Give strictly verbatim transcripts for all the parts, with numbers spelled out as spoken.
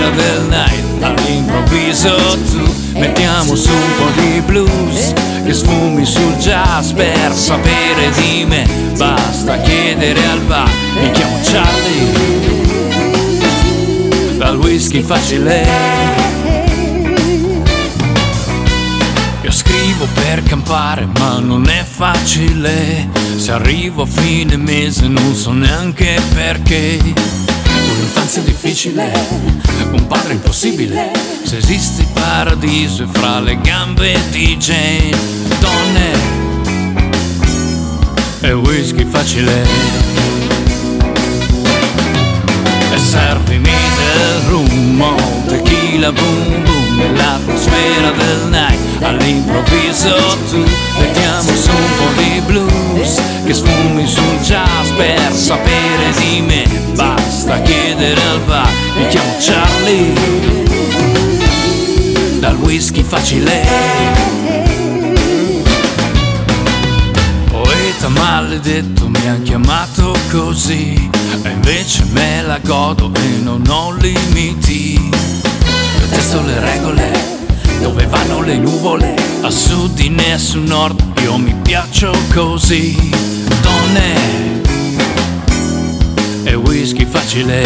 Atmosfera del night, all'improvviso tu mettiamo su un po' di blues, che sfumi sul jazz per sapere di me. Basta chiedere al bar, mi chiamo Charlie, dal whisky facile. Io scrivo per campare ma non è facile, se arrivo a fine mese non so neanche perché. Un'infanzia difficile, un padre impossibile, se esiste il paradiso è fra le gambe di Jane. Donne e whisky facile, e servimi del rum, oh, tequila boom boom, nell'atmosfera del night, all'improvviso tu mettiamo su un po' di blues, che sfumi sul jazz per sapere di me. Basta chiedere al bar, mi chiamo Charlie, dal whisky facile. Poeta maledetto mi ha chiamato così, e invece me la godo e non ho limiti. Detesto le regole, dove vanno le nuvole, a sud né su nord, io mi piaccio così. Donne e whisky facile,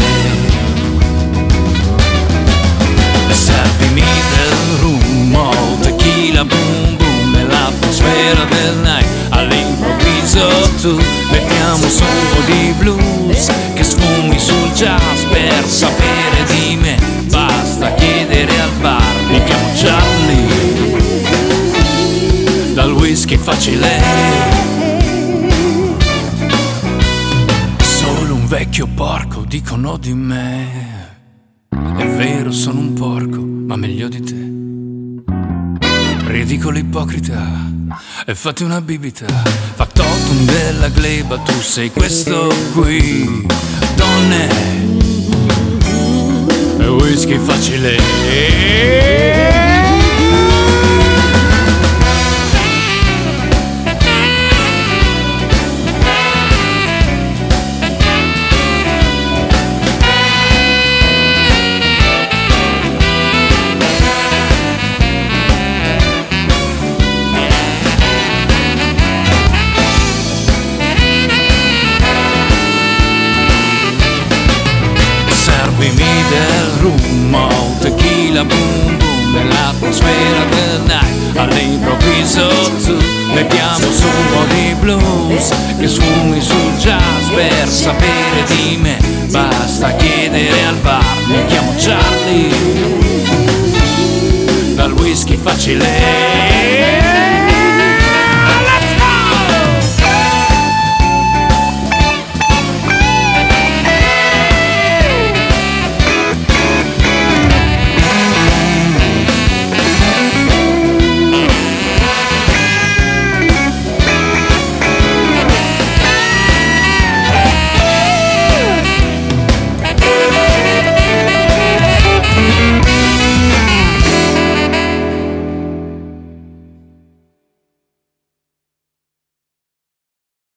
e servimi del rum, oh, tequila boom boom, nell'atmosfera del night, all'improvviso tu mettiamo su un po' di blues, che sfumi sul jazz per sapere di me. Basta chiedere al bar, mi chiamo Charlie, dal whisky facile. Un vecchio porco dicono di me, è vero sono un porco ma meglio di te. Ridicolo ipocrita, e fatti una bibita, factotum della gleba, tu sei questo qui. Donne e whisky facile. Servimi del rum, oh, tequila boom boom, nell'atmosfera del night, all'improvviso tu mettiamo su un po' di blues, che sfumi sul jazz per sapere di me. Basta chiedere al bar, mi chiamo Charlie, dal whisky facile.